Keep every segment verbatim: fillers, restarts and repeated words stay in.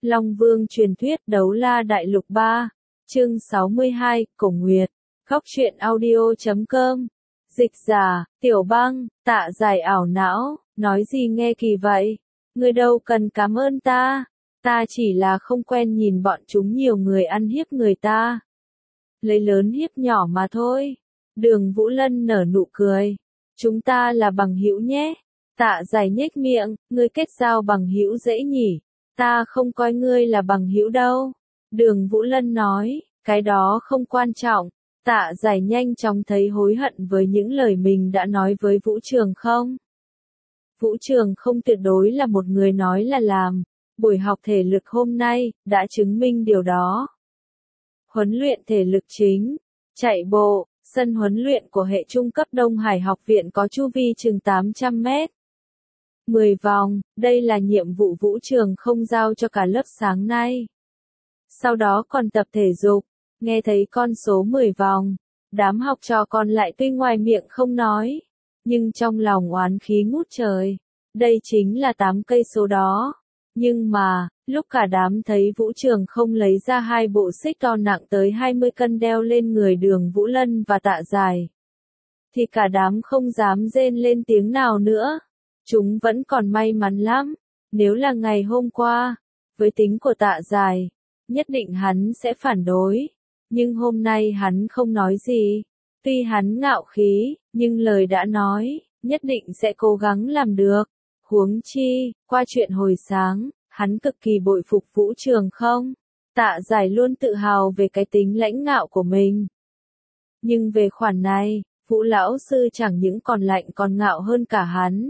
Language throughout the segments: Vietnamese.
Long Vương truyền thuyết Đấu La Đại Lục ba, chương sáu mươi hai, Cổ Nguyệt, Góc truyện audio chấm com. Dịch giả, Tiểu Băng, Tạ Giải ảo não, nói gì nghe kỳ vậy? Ngươi đâu cần cảm ơn ta, ta chỉ là không quen nhìn bọn chúng nhiều người ăn hiếp người ta. Lấy lớn hiếp nhỏ mà thôi. Đường Vũ Lân nở nụ cười. Chúng ta là bằng hữu nhé. Tạ Giải nhếch miệng, ngươi kết giao bằng hữu dễ nhỉ? Ta không coi ngươi là bằng hữu đâu. Đường Vũ Lân nói, cái đó không quan trọng. Tạ Giải nhanh chóng thấy hối hận với những lời mình đã nói với Vũ Trường không. Vũ Trường không tuyệt đối là một người nói là làm. Buổi học thể lực hôm nay đã chứng minh điều đó. Huấn luyện thể lực chính, chạy bộ, sân huấn luyện của hệ trung cấp Đông Hải học viện có chu vi chừng tám trăm mét. mười vòng, đây là nhiệm vụ Vũ Trường không giao cho cả lớp sáng nay. Sau đó còn tập thể dục, nghe thấy con số mười vòng, đám học trò còn lại tuy ngoài miệng không nói, nhưng trong lòng oán khí ngút trời. Đây chính là tám cây số đó. Nhưng mà, lúc cả đám thấy Vũ Trường không lấy ra hai bộ xích to nặng tới hai mươi cân đeo lên người Đường Vũ Lân và Tạ Giải, thì cả đám không dám rên lên tiếng nào nữa. Chúng vẫn còn may mắn lắm. Nếu là ngày hôm qua, với tính của Tạ Giải, nhất định hắn sẽ phản đối. Nhưng hôm nay hắn không nói gì. Tuy hắn ngạo khí, nhưng lời đã nói, nhất định sẽ cố gắng làm được. Huống chi, qua chuyện hồi sáng, hắn cực kỳ bội phục Vũ Trường không. Tạ Giải luôn tự hào về cái tính lãnh ngạo của mình. Nhưng về khoản này, Vũ lão sư chẳng những còn lạnh còn ngạo hơn cả hắn,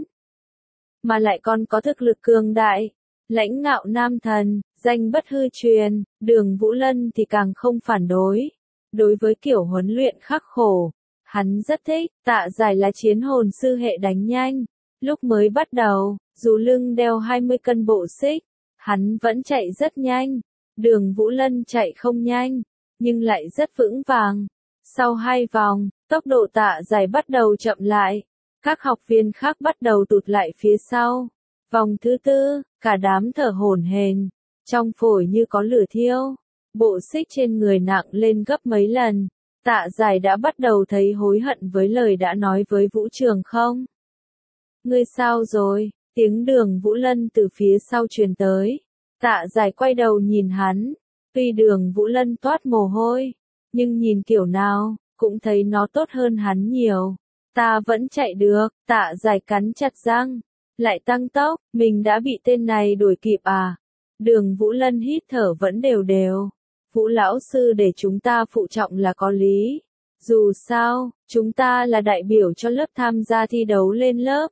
mà lại còn có thực lực cường đại. Lãnh ngạo nam thần, danh bất hư truyền. Đường Vũ Lân thì càng không phản đối. Đối với kiểu huấn luyện khắc khổ, hắn rất thích. Tạ Giải là chiến hồn sư hệ đánh nhanh. Lúc mới bắt đầu, dù lưng đeo hai mươi cân bộ xích, hắn vẫn chạy rất nhanh. Đường Vũ Lân chạy không nhanh, nhưng lại rất vững vàng. Sau hai vòng, tốc độ Tạ Giải bắt đầu chậm lại. Các học viên khác bắt đầu tụt lại phía sau. Vòng thứ tư, cả đám thở hổn hển, trong phổi như có lửa thiêu. Bộ xích trên người nặng lên gấp mấy lần. Tạ Giải đã bắt đầu thấy hối hận với lời đã nói với Vũ Trường không. Ngươi sao rồi? Tiếng Đường Vũ Lân từ phía sau truyền tới. Tạ Giải quay đầu nhìn hắn. Tuy Đường Vũ Lân toát mồ hôi, nhưng nhìn kiểu nào, cũng thấy nó tốt hơn hắn nhiều. Ta vẫn chạy được. Tạ Giải cắn chặt răng, lại tăng tốc. Mình đã bị tên này đuổi kịp à? Đường Vũ Lân hít thở vẫn đều đều. Vũ lão sư để chúng ta phụ trọng là có lý. Dù sao, chúng ta là đại biểu cho lớp tham gia thi đấu lên lớp.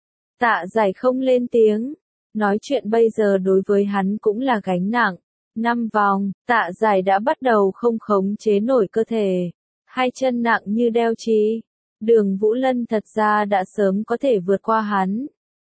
Tạ Giải không lên tiếng. Nói chuyện bây giờ đối với hắn cũng là gánh nặng. Năm vòng, Tạ Giải đã bắt đầu không khống chế nổi cơ thể. Hai chân nặng như đeo chì. Đường Vũ Lân thật ra đã sớm có thể vượt qua hắn.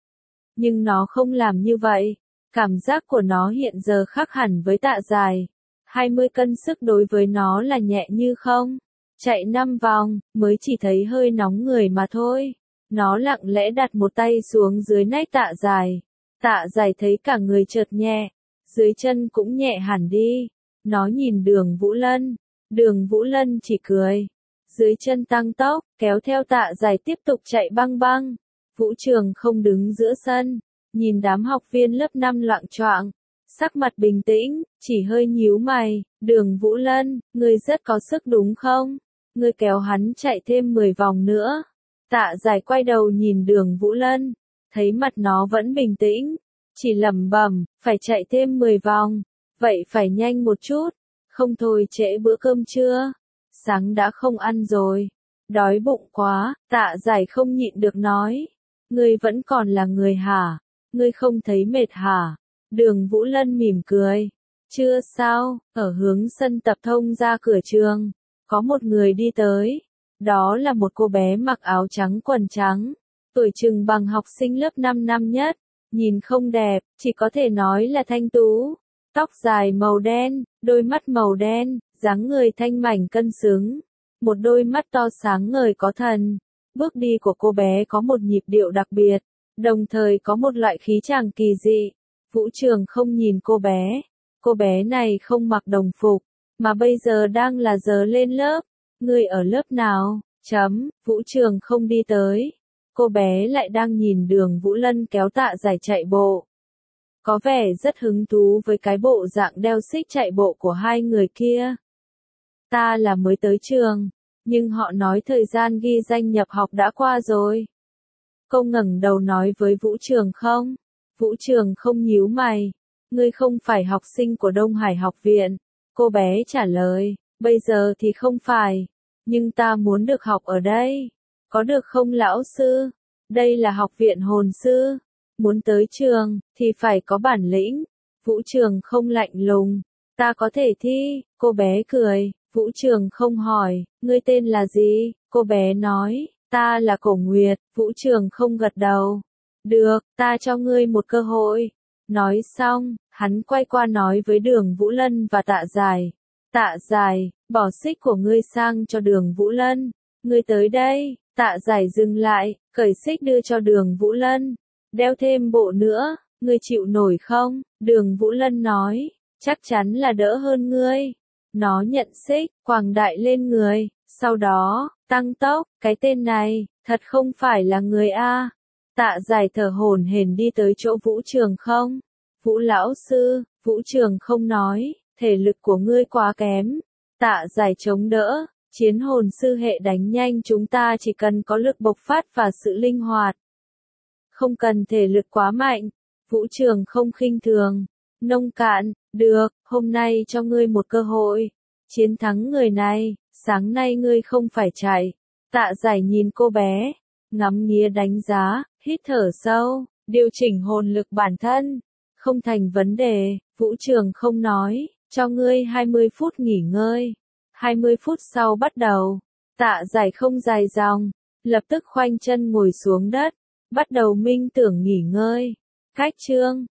Nhưng nó không làm như vậy. Cảm giác của nó hiện giờ khác hẳn với Tạ Giải. hai mươi cân sức đối với nó là nhẹ như không. Chạy năm vòng, mới chỉ thấy hơi nóng người mà thôi. Nó lặng lẽ đặt một tay xuống dưới nách Tạ Giải. Tạ Giải thấy cả người chợt nhẹ, dưới chân cũng nhẹ hẳn đi. Nó nhìn Đường Vũ Lân. Đường Vũ Lân chỉ cười. Dưới chân tăng tốc, kéo theo Tạ Giải tiếp tục chạy băng băng. Vũ Trường không đứng giữa sân, nhìn đám học viên lớp năm loạng choạng, sắc mặt bình tĩnh, chỉ hơi nhíu mày. Đường Vũ Lân, ngươi rất có sức đúng không? Ngươi kéo hắn chạy thêm mười vòng nữa. Tạ Giải quay đầu nhìn Đường Vũ Lân, thấy mặt nó vẫn bình tĩnh, chỉ lẩm bẩm, phải chạy thêm mười vòng, vậy phải nhanh một chút, không thôi trễ bữa cơm trưa. Sáng đã không ăn rồi, đói bụng quá. Tạ Giải không nhịn được nói, ngươi vẫn còn là người hả? Ngươi không thấy mệt hả? Đường Vũ Lân mỉm cười, chưa sao. Ở hướng sân tập thông ra cửa trường, có một người đi tới. Đó là một cô bé mặc áo trắng quần trắng, tuổi chừng bằng học sinh lớp năm năm nhất, nhìn không đẹp, chỉ có thể nói là thanh tú. Tóc dài màu đen, đôi mắt màu đen, dáng người thanh mảnh cân xứng, một đôi mắt to sáng ngời có thần. Bước đi của cô bé có một nhịp điệu đặc biệt, đồng thời có một loại khí chàng kỳ dị. Vũ Trường không nhìn cô bé, cô bé này không mặc đồng phục, mà bây giờ đang là giờ lên lớp. Ngươi ở lớp nào? Chấm, Vũ Trường không đi tới. Cô bé lại đang nhìn Đường Vũ Lân kéo Tạ Giải chạy bộ. Có vẻ rất hứng thú với cái bộ dạng đeo xích chạy bộ của hai người kia. Ta là mới tới trường, nhưng họ nói thời gian ghi danh nhập học đã qua rồi. Cô ngẩng đầu nói với Vũ Trường không? Vũ Trường không nhíu mày. Ngươi không phải học sinh của Đông Hải học viện. Cô bé trả lời, bây giờ thì không phải. Nhưng ta muốn được học ở đây. Có được không lão sư? Đây là học viện hồn sư. Muốn tới trường, thì phải có bản lĩnh. Vũ Trường không lạnh lùng. Ta có thể thi, cô bé cười. Vũ Trường không hỏi, ngươi tên là gì? Cô bé nói, ta là Cổ Nguyệt. Vũ Trường không gật đầu. Được, ta cho ngươi một cơ hội. Nói xong, hắn quay qua nói với Đường Vũ Lân và Tạ Giải. Tạ Giải, bỏ xích của ngươi sang cho Đường Vũ Lân. Ngươi tới đây. Tạ Giải dừng lại, cởi xích đưa cho Đường Vũ Lân. Đeo thêm bộ nữa, ngươi chịu nổi không? Đường Vũ Lân nói, chắc chắn là đỡ hơn ngươi. Nó nhận xích, quàng đại lên người, sau đó, tăng tốc, cái tên này, thật không phải là người A. Tạ Giải thở hổn hển đi tới chỗ Vũ Trường không. Vũ lão sư, Vũ Trường không nói, thể lực của ngươi quá kém. Tạ Giải chống đỡ, chiến hồn sư hệ đánh nhanh chúng ta chỉ cần có lực bộc phát và sự linh hoạt. Không cần thể lực quá mạnh. Vũ Trường không khinh thường. Nông cạn, được, hôm nay cho ngươi một cơ hội. Chiến thắng người này, sáng nay ngươi không phải chạy. Tạ Giải nhìn cô bé, ngắm nghía đánh giá, hít thở sâu, điều chỉnh hồn lực bản thân. Không thành vấn đề, Vũ Trường không nói, cho ngươi hai mươi phút nghỉ ngơi. hai mươi phút sau bắt đầu. Tạ Giải không dài dòng, lập tức khoanh chân ngồi xuống đất, bắt đầu minh tưởng nghỉ ngơi. Cách chương